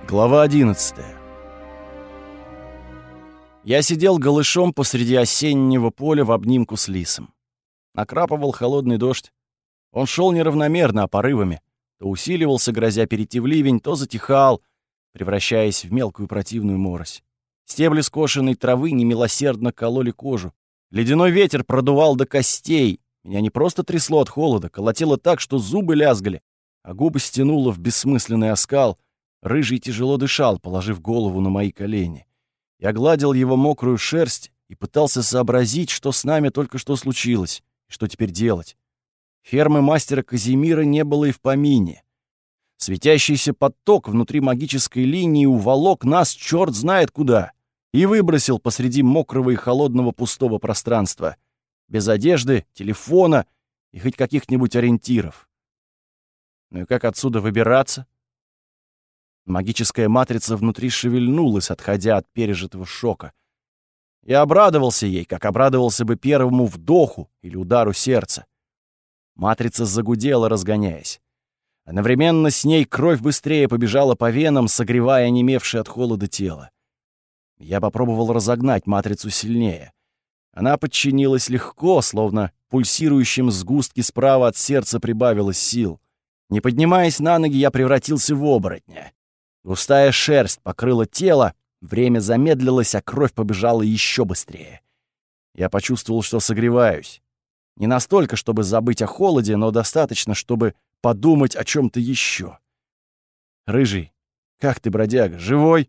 Глава 11. Я сидел голышом посреди осеннего поля в обнимку с лисом. Накрапывал холодный дождь. Он шел неравномерно, а порывами. То усиливался, грозя перейти в ливень, то затихал, превращаясь в мелкую противную морось. Стебли скошенной травы немилосердно кололи кожу. Ледяной ветер продувал до костей. Меня не просто трясло от холода, колотило так, что зубы лязгали, а губы стянуло в бессмысленный оскал. Рыжий тяжело дышал, положив голову на мои колени. Я гладил его мокрую шерсть и пытался сообразить, что с нами только что случилось, и что теперь делать. Фермы мастера Казимира не было и в помине. Светящийся поток внутри магической линии уволок нас черт знает куда и выбросил посреди мокрого и холодного пустого пространства, без одежды, телефона и хоть каких-нибудь ориентиров. Ну и как отсюда выбираться? Магическая матрица внутри шевельнулась, отходя от пережитого шока. Я обрадовался ей, как обрадовался бы первому вдоху или удару сердца. Матрица загудела, разгоняясь. Одновременно с ней кровь быстрее побежала по венам, согревая онемевшее от холода тело. Я попробовал разогнать матрицу сильнее. Она подчинилась легко, словно пульсирующем сгустке справа от сердца прибавилось сил. Не поднимаясь на ноги, я превратился в оборотня. Густая шерсть покрыла тело, время замедлилось, а кровь побежала еще быстрее. Я почувствовал, что согреваюсь. Не настолько, чтобы забыть о холоде, но достаточно, чтобы подумать о чем-то еще. «Рыжий, как ты, бродяга, живой?»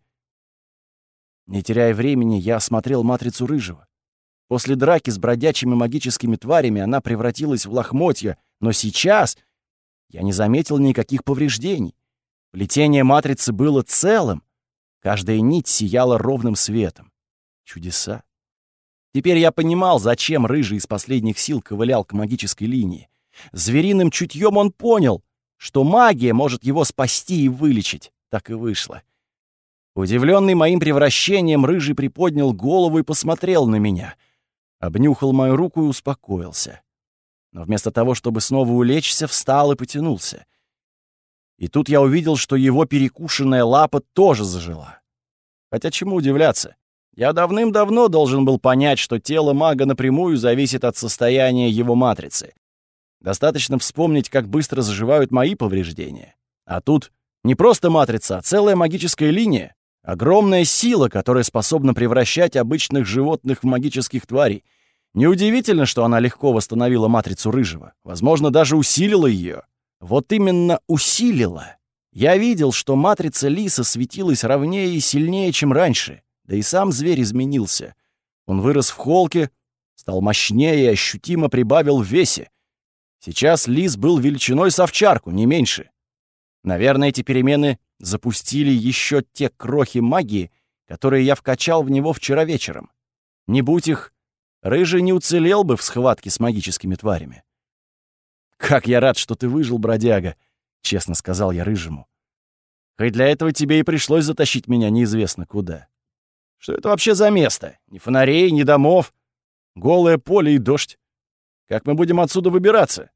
Не теряя времени, я осмотрел матрицу Рыжего. После драки с бродячими магическими тварями она превратилась в лохмотья, но сейчас я не заметил никаких повреждений. Плетение матрицы было целым. Каждая нить сияла ровным светом. Чудеса. Теперь я понимал, зачем Рыжий из последних сил ковылял к магической линии. Звериным чутьем он понял, что магия может его спасти и вылечить. Так и вышло. Удивленный моим превращением, Рыжий приподнял голову и посмотрел на меня. Обнюхал мою руку и успокоился. Но вместо того, чтобы снова улечься, встал и потянулся. И тут я увидел, что его перекушенная лапа тоже зажила. Хотя чему удивляться? Я давным-давно должен был понять, что тело мага напрямую зависит от состояния его матрицы. Достаточно вспомнить, как быстро заживают мои повреждения. А тут не просто матрица, а целая магическая линия. Огромная сила, которая способна превращать обычных животных в магических тварей. Неудивительно, что она легко восстановила матрицу Рыжего. Возможно, даже усилила ее. Вот именно усилила. Я видел, что матрица лиса светилась ровнее и сильнее, чем раньше. Да и сам зверь изменился. Он вырос в холке, стал мощнее и ощутимо прибавил в весе. Сейчас лис был величиной с овчарку, не меньше. Наверное, эти перемены запустили еще те крохи магии, которые я вкачал в него вчера вечером. Не будь их, Рыжий не уцелел бы в схватке с магическими тварями. «Как я рад, что ты выжил, бродяга», — честно сказал я Рыжему. «Хоть для этого тебе и пришлось затащить меня неизвестно куда. Что это вообще за место? Ни фонарей, ни домов. Голое поле и дождь. Как мы будем отсюда выбираться?»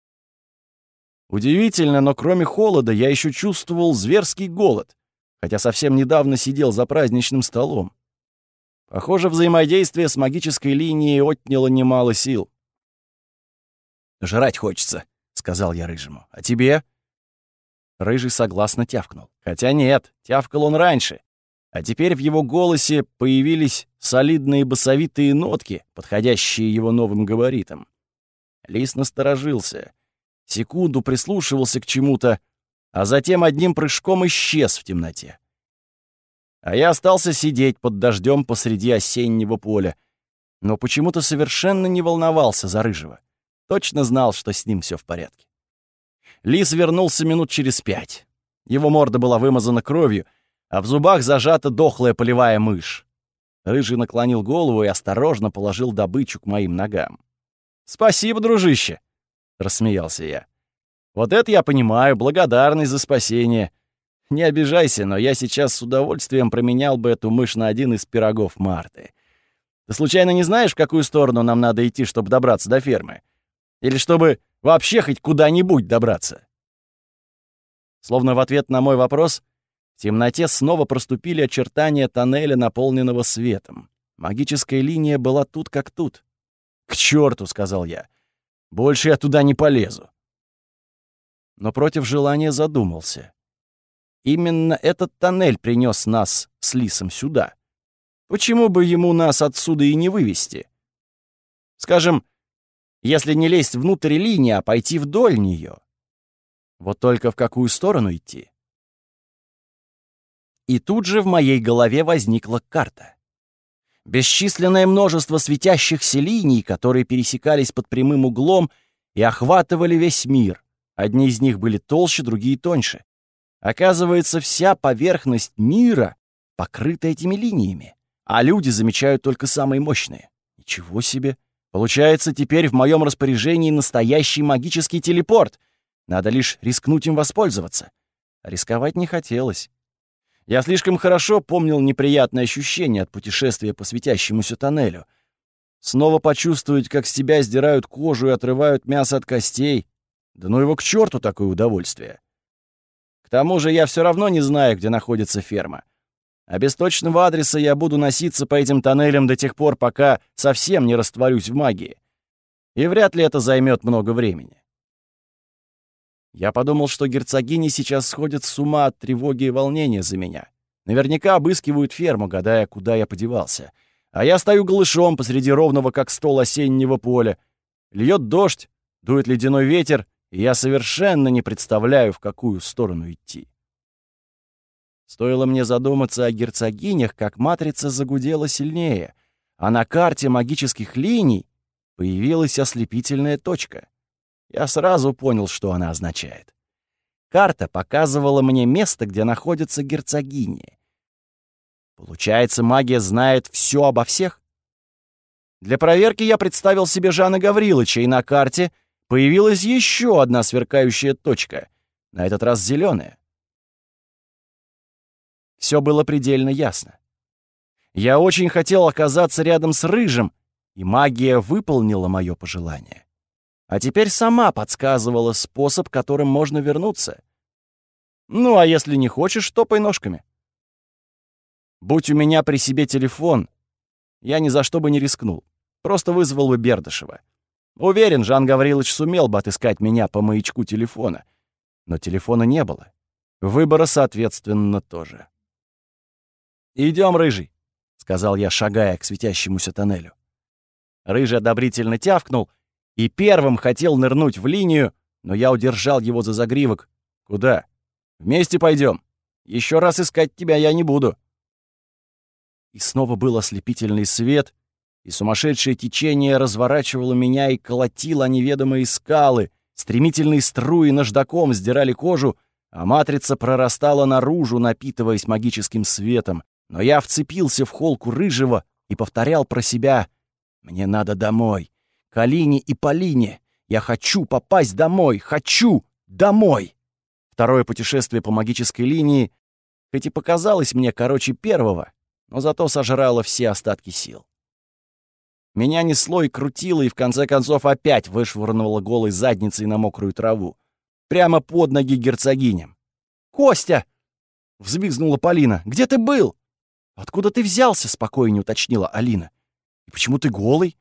Удивительно, но кроме холода я еще чувствовал зверский голод, хотя совсем недавно сидел за праздничным столом. Похоже, взаимодействие с магической линией отняло немало сил. «Жрать хочется», — сказал я Рыжему. «А тебе?» Рыжий согласно тявкнул. Хотя нет, тявкал он раньше. А теперь в его голосе появились солидные басовитые нотки, подходящие его новым габаритам. Лис насторожился. Секунду прислушивался к чему-то, а затем одним прыжком исчез в темноте. А я остался сидеть под дождем посреди осеннего поля, но почему-то совершенно не волновался за Рыжего. Точно знал, что с ним все в порядке. Лис вернулся минут через 5. Его морда была вымазана кровью, а в зубах зажата дохлая полевая мышь. Рыжий наклонил голову и осторожно положил добычу к моим ногам. «Спасибо, дружище!» — рассмеялся я. «Вот это я понимаю, благодарность за спасение. Не обижайся, но я сейчас с удовольствием променял бы эту мышь на один из пирогов Марты. Ты случайно не знаешь, в какую сторону нам надо идти, чтобы добраться до фермы? Или чтобы вообще хоть куда-нибудь добраться?» Словно в ответ на мой вопрос, В темноте снова проступили очертания тоннеля, наполненного светом. Магическая линия была тут как тут. «К черту!» — сказал я. «Больше я туда не полезу». Но против желания задумался. Именно этот тоннель принес нас с Лисом сюда. Почему бы ему нас отсюда и не вывести? Скажем, если не лезть внутрь линии, а пойти вдоль нее. Вот только в какую сторону идти? И тут же в моей голове возникла карта. Бесчисленное множество светящихся линий, которые пересекались под прямым углом и охватывали весь мир. Одни из них были толще, другие тоньше. Оказывается, вся поверхность мира покрыта этими линиями, а люди замечают только самые мощные. Ничего себе! Получается, теперь в моем распоряжении настоящий магический телепорт. Надо лишь рискнуть им воспользоваться. Рисковать не хотелось. Я слишком хорошо помнил неприятное ощущение от путешествия по светящемуся тоннелю. Снова почувствовать, как с тебя сдирают кожу и отрывают мясо от костей. Да ну его к черту такое удовольствие. К тому же я все равно не знаю, где находится ферма. А без точного адреса я буду носиться по этим тоннелям до тех пор, пока совсем не растворюсь в магии. И вряд ли это займет много времени. Я подумал, что герцогини сейчас сходят с ума от тревоги и волнения за меня. Наверняка обыскивают ферму, гадая, куда я подевался. А я стою голышом посреди ровного, как стол, осеннего поля. Льет дождь, дует ледяной ветер, и я совершенно не представляю, в какую сторону идти. Стоило мне задуматься о герцогинях, как матрица загудела сильнее, а на карте магических линий появилась ослепительная точка. Я сразу понял, что она означает. Карта показывала мне место, где находятся герцогини. Получается, магия знает все обо всех? Для проверки я представил себе Жана Гаврилыча, и на карте появилась еще одна сверкающая точка, на этот раз зеленая. Все было предельно ясно. Я очень хотел оказаться рядом с Рыжим, и магия выполнила мое пожелание. А теперь сама подсказывала способ, которым можно вернуться. Ну, а если не хочешь, топай ножками. Будь у меня при себе телефон, я ни за что бы не рискнул. Просто вызвал бы Бердышева. Уверен, Жан Гаврилович сумел бы отыскать меня по маячку телефона. Но телефона не было. Выбора, соответственно, тоже. «Идем, Рыжий», — сказал я, шагая к светящемуся тоннелю. Рыжий одобрительно тявкнул и первым хотел нырнуть в линию, но я удержал его за загривок. «Куда? Вместе пойдем. Еще раз искать тебя я не буду». И снова был ослепительный свет, и сумасшедшее течение разворачивало меня и колотило о неведомые скалы, стремительные струи наждаком сдирали кожу, а матрица прорастала наружу, напитываясь магическим светом. Но я вцепился в холку Рыжего и повторял про себя: «Мне надо домой. К Алине и Полине. Я хочу попасть домой. Хочу домой!» Второе путешествие по магической линии хоть и показалось мне короче первого, но зато сожрало все остатки сил. Меня несло и крутило, и в конце концов опять вышвырнуло голой задницей на мокрую траву. Прямо под ноги герцогиням. «Костя!» — взвизгнула Полина. «Где ты был?» «Откуда ты взялся?» — спокойнее уточнила Алина. «И почему ты голый?»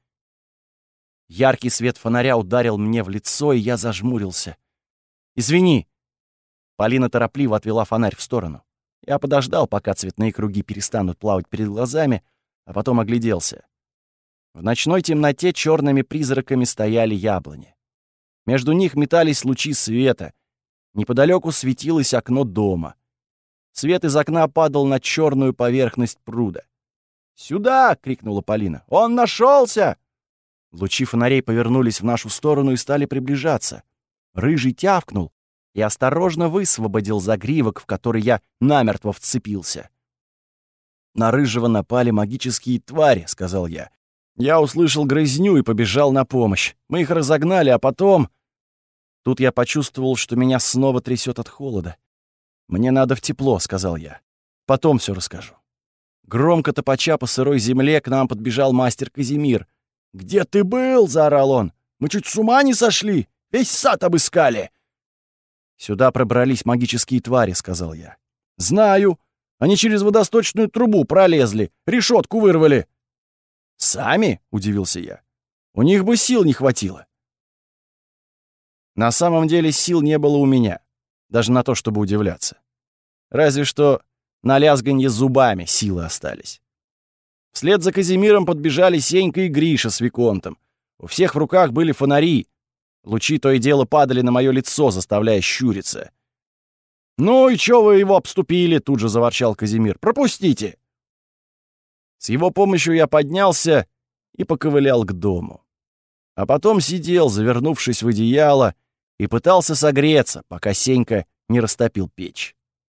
Яркий свет фонаря ударил мне в лицо, и я зажмурился. «Извини!» Полина торопливо отвела фонарь в сторону. Я подождал, пока цветные круги перестанут плавать перед глазами, а потом огляделся. В ночной темноте черными призраками стояли яблони. Между них метались лучи света. Неподалеку светилось окно дома. Свет из окна падал на черную поверхность пруда. «Сюда!» — крикнула Полина. «Он нашелся!» Лучи фонарей повернулись в нашу сторону и стали приближаться. Рыжий тявкнул и осторожно высвободил загривок, в который я намертво вцепился. «На Рыжего напали магические твари», — сказал я. Я услышал грызню и побежал на помощь. Мы их разогнали, а потом... Тут я почувствовал, что меня снова трясет от холода. «Мне надо в тепло», — сказал я. «Потом все расскажу». Громко топача по сырой земле к нам подбежал мастер Казимир. «Где ты был?» — заорал он. «Мы чуть с ума не сошли! Весь сад обыскали!» «Сюда пробрались магические твари», — сказал я. «Знаю. Они через водосточную трубу пролезли, решетку вырвали». «Сами?» — удивился я. «У них бы сил не хватило». На самом деле сил не было у меня, даже на то, чтобы удивляться. Разве что на лязганье зубами силы остались. Вслед за Казимиром подбежали Сенька и Гриша с Виконтом. У всех в руках были фонари. Лучи то и дело падали на мое лицо, заставляя щуриться. «Ну и чё вы его обступили?» — тут же заворчал Казимир. «Пропустите!» С его помощью я поднялся и поковылял к дому. А потом сидел, завернувшись в одеяло, и пытался согреться, пока Сенька не растопил печь.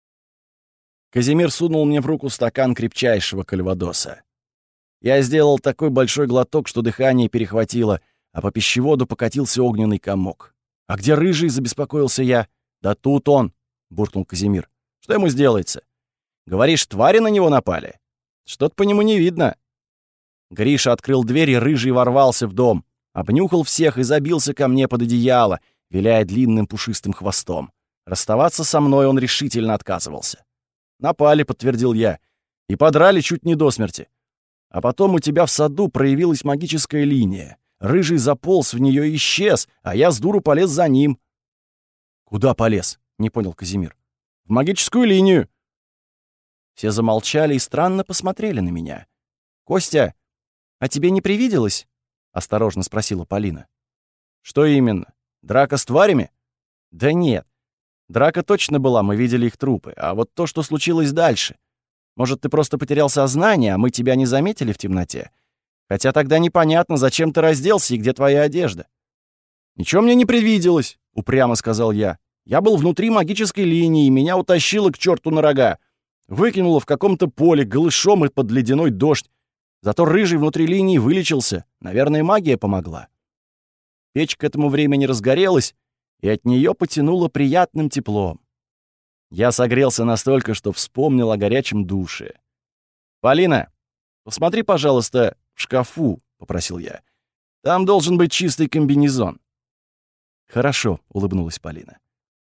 Казимир сунул мне в руку стакан крепчайшего кальвадоса. Я сделал такой большой глоток, что дыхание перехватило, а по пищеводу покатился огненный комок. «А где Рыжий?» — забеспокоился я. «Да тут он!» — буркнул Казимир. «Что ему сделается? Говоришь, твари на него напали? Что-то по нему не видно». Гриша открыл дверь, и Рыжий ворвался в дом, обнюхал всех и забился ко мне под одеяло, виляя длинным пушистым хвостом. Расставаться со мной он решительно отказывался. «Напали», — подтвердил я, — «и подрали чуть не до смерти. А потом у тебя в саду проявилась магическая линия. Рыжий заполз в нее и исчез, а я с дуру полез за ним». «Куда полез?» — не понял Казимир. «В магическую линию». Все замолчали и странно посмотрели на меня. «Костя, а тебе не привиделось?» — осторожно спросила Полина. «Что именно? Драка с тварями?» «Да нет. Драка точно была, мы видели их трупы. А вот то, что случилось дальше. Может, ты просто потерял сознание, а мы тебя не заметили в темноте? Хотя тогда непонятно, зачем ты разделся и где твоя одежда». «Ничего мне не привиделось», — упрямо сказал я. «Я был внутри магической линии, и меня утащило к черту на рога. Выкинуло в каком-то поле голышом и под ледяной дождь. Зато Рыжий внутри линии вылечился. Наверное, магия помогла». Печь к этому времени разгорелась, и от нее потянуло приятным теплом. Я согрелся настолько, что вспомнил о горячем душе. «Полина, посмотри, пожалуйста, в шкафу», — попросил я. «Там должен быть чистый комбинезон». «Хорошо», — улыбнулась Полина.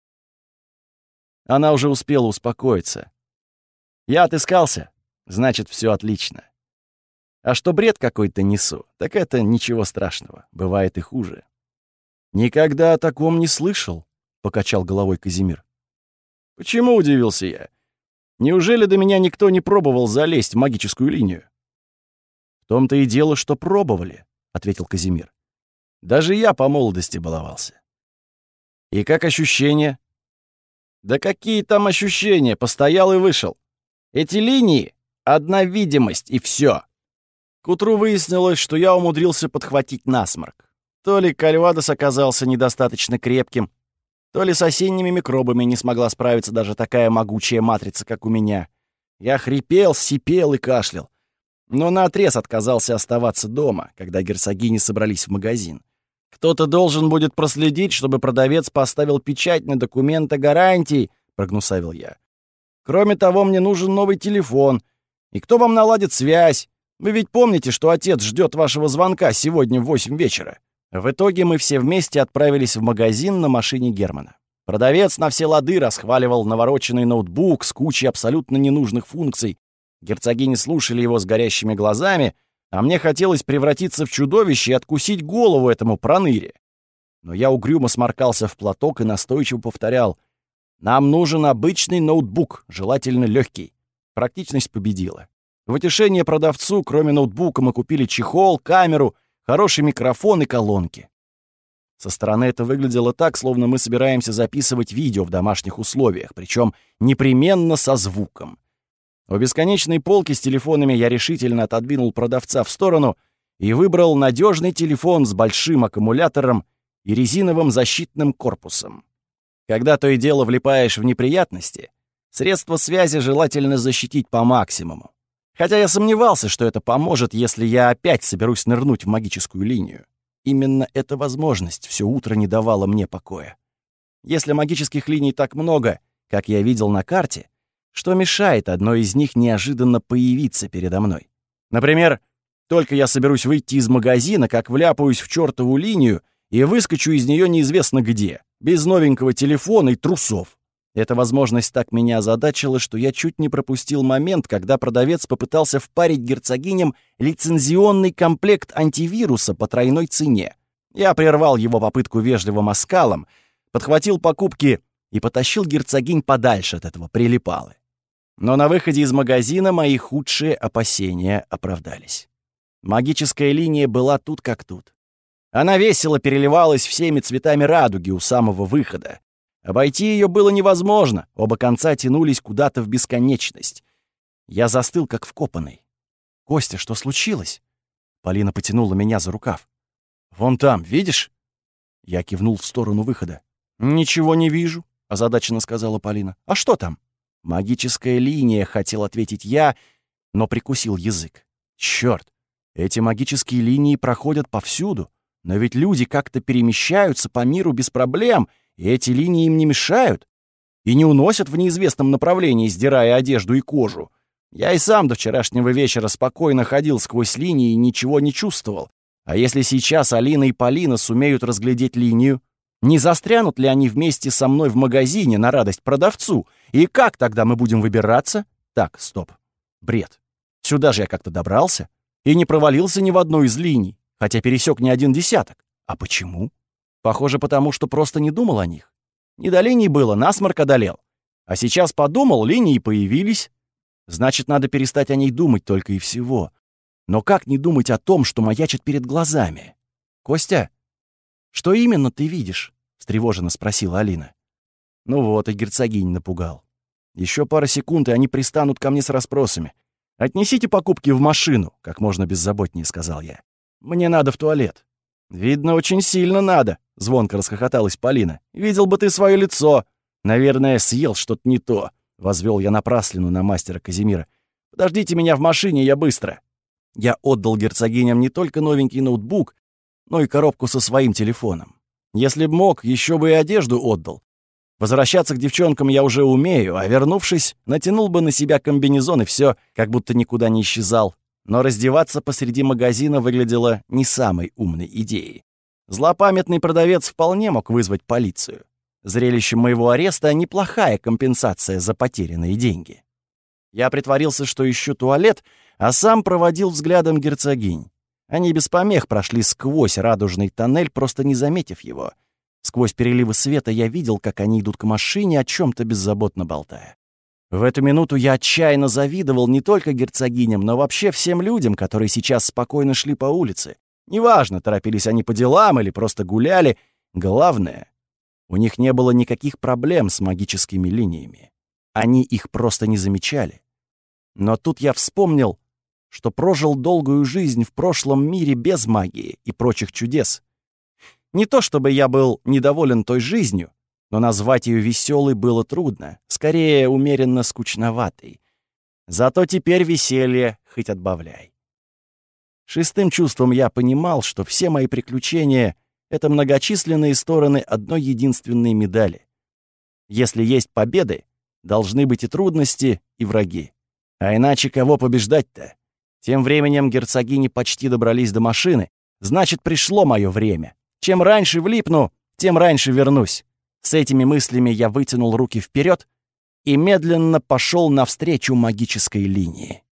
Она уже успела успокоиться. «Я отыскался, значит, все отлично. А что бред какой-то несу, так это ничего страшного, бывает и хуже». «Никогда о таком не слышал», — покачал головой Казимир. «Почему?» — удивился я. «Неужели до меня никто не пробовал залезть в магическую линию?» «В том-то и дело, что пробовали», — ответил Казимир. «Даже я по молодости баловался». «И как ощущения?» «Да какие там ощущения? Постоял и вышел. Эти линии — одна видимость, и все». К утру выяснилось, что я умудрился подхватить насморк. То ли кальвадос оказался недостаточно крепким, то ли с осенними микробами не смогла справиться даже такая могучая матрица, как у меня. Я хрипел, сипел и кашлял. Но наотрез отказался оставаться дома, когда герцогини собрались в магазин. «Кто-то должен будет проследить, чтобы продавец поставил печать на документ о гарантии», — прогнусавил я. «Кроме того, мне нужен новый телефон. И кто вам наладит связь? Вы ведь помните, что отец ждет вашего звонка сегодня в 8 вечера?» В итоге мы все вместе отправились в магазин на машине Германа. Продавец на все лады расхваливал навороченный ноутбук с кучей абсолютно ненужных функций. Герцогини слушали его с горящими глазами, а мне хотелось превратиться в чудовище и откусить голову этому проныре. Но я угрюмо сморкался в платок и настойчиво повторял: «Нам нужен обычный ноутбук, желательно легкий». Практичность победила. В утешение продавцу, кроме ноутбука, мы купили чехол, камеру, хороший микрофон и колонки. Со стороны это выглядело так, словно мы собираемся записывать видео в домашних условиях, причем непременно со звуком. У бесконечной полки с телефонами я решительно отодвинул продавца в сторону и выбрал надежный телефон с большим аккумулятором и резиновым защитным корпусом. Когда то и дело влипаешь в неприятности, средства связи желательно защитить по максимуму. Хотя я сомневался, что это поможет, если я опять соберусь нырнуть в магическую линию. Именно эта возможность все утро не давала мне покоя. Если магических линий так много, как я видел на карте, что мешает одной из них неожиданно появиться передо мной? Например, только я соберусь выйти из магазина, как вляпаюсь в чертову линию и выскочу из нее неизвестно где, без новенького телефона и трусов. Эта возможность так меня озадачила, что я чуть не пропустил момент, когда продавец попытался впарить герцогиням лицензионный комплект антивируса по тройной цене. Я прервал его попытку вежливым оскалом, подхватил покупки и потащил герцогинь подальше от этого прилипалы. Но на выходе из магазина мои худшие опасения оправдались. Магическая линия была тут как тут. Она весело переливалась всеми цветами радуги у самого выхода. Обойти ее было невозможно, оба конца тянулись куда-то в бесконечность. Я застыл, как вкопанный. «Костя, что случилось?» Полина потянула меня за рукав. «Вон там, видишь?» Я кивнул в сторону выхода. «Ничего не вижу», — озадаченно сказала Полина. «А что там?» «Магическая линия», — хотел ответить я, но прикусил язык. «Чёрт, эти магические линии проходят повсюду, но ведь люди как-то перемещаются по миру без проблем, и эти линии им не мешают и не уносят в неизвестном направлении, сдирая одежду и кожу. Я и сам до вчерашнего вечера спокойно ходил сквозь линии и ничего не чувствовал. А если сейчас Алина и Полина сумеют разглядеть линию, не застрянут ли они вместе со мной в магазине на радость продавцу? И как тогда мы будем выбираться? Так, стоп. Бред. Сюда же я как-то добрался и не провалился ни в одну из линий, хотя пересек не один десяток. А почему? Похоже, потому что просто не думал о них. Не до линий было, насморк одолел. А сейчас подумал, линии появились. Значит, надо перестать о ней думать только и всего. Но как не думать о том, что маячит перед глазами? «Костя, что именно ты видишь?» — встревоженно спросила Алина. Ну вот, и герцогинь напугал. Еще пара секунд, и они пристанут ко мне с расспросами. «Отнесите покупки в машину», — как можно беззаботнее сказал я. «Мне надо в туалет». «Видно, очень сильно надо», — звонко расхохоталась Полина. «Видел бы ты свое лицо. Наверное, съел что-то не то», — возвел я напраслину на мастера Казимира. «Подождите меня в машине, я быстро». Я отдал герцогиням не только новенький ноутбук, но и коробку со своим телефоном. Если б мог, еще бы и одежду отдал. Возвращаться к девчонкам я уже умею, а вернувшись, натянул бы на себя комбинезон и все, как будто никуда не исчезал. Но раздеваться посреди магазина выглядело не самой умной идеей. Злопамятный продавец вполне мог вызвать полицию. Зрелище моего ареста — неплохая компенсация за потерянные деньги. Я притворился, что ищу туалет, а сам проводил взглядом герцогинь. Они без помех прошли сквозь радужный тоннель, просто не заметив его. Сквозь переливы света я видел, как они идут к машине, о чем-то беззаботно болтая. В эту минуту я отчаянно завидовал не только герцогиням, но вообще всем людям, которые сейчас спокойно шли по улице. Неважно, торопились они по делам или просто гуляли. Главное, у них не было никаких проблем с магическими линиями. Они их просто не замечали. Но тут я вспомнил, что прожил долгую жизнь в прошлом мире без магии и прочих чудес. Не то чтобы я был недоволен той жизнью, но назвать ее веселой было трудно, скорее умеренно скучноватой. Зато теперь веселье хоть отбавляй. Шестым чувством я понимал, что все мои приключения — это многочисленные стороны одной единственной медали. Если есть победы, должны быть и трудности, и враги. А иначе кого побеждать-то? Тем временем герцогини почти добрались до машины, значит, пришло мое время. Чем раньше влипну, тем раньше вернусь. С этими мыслями я вытянул руки вперед и медленно пошел навстречу магической линии.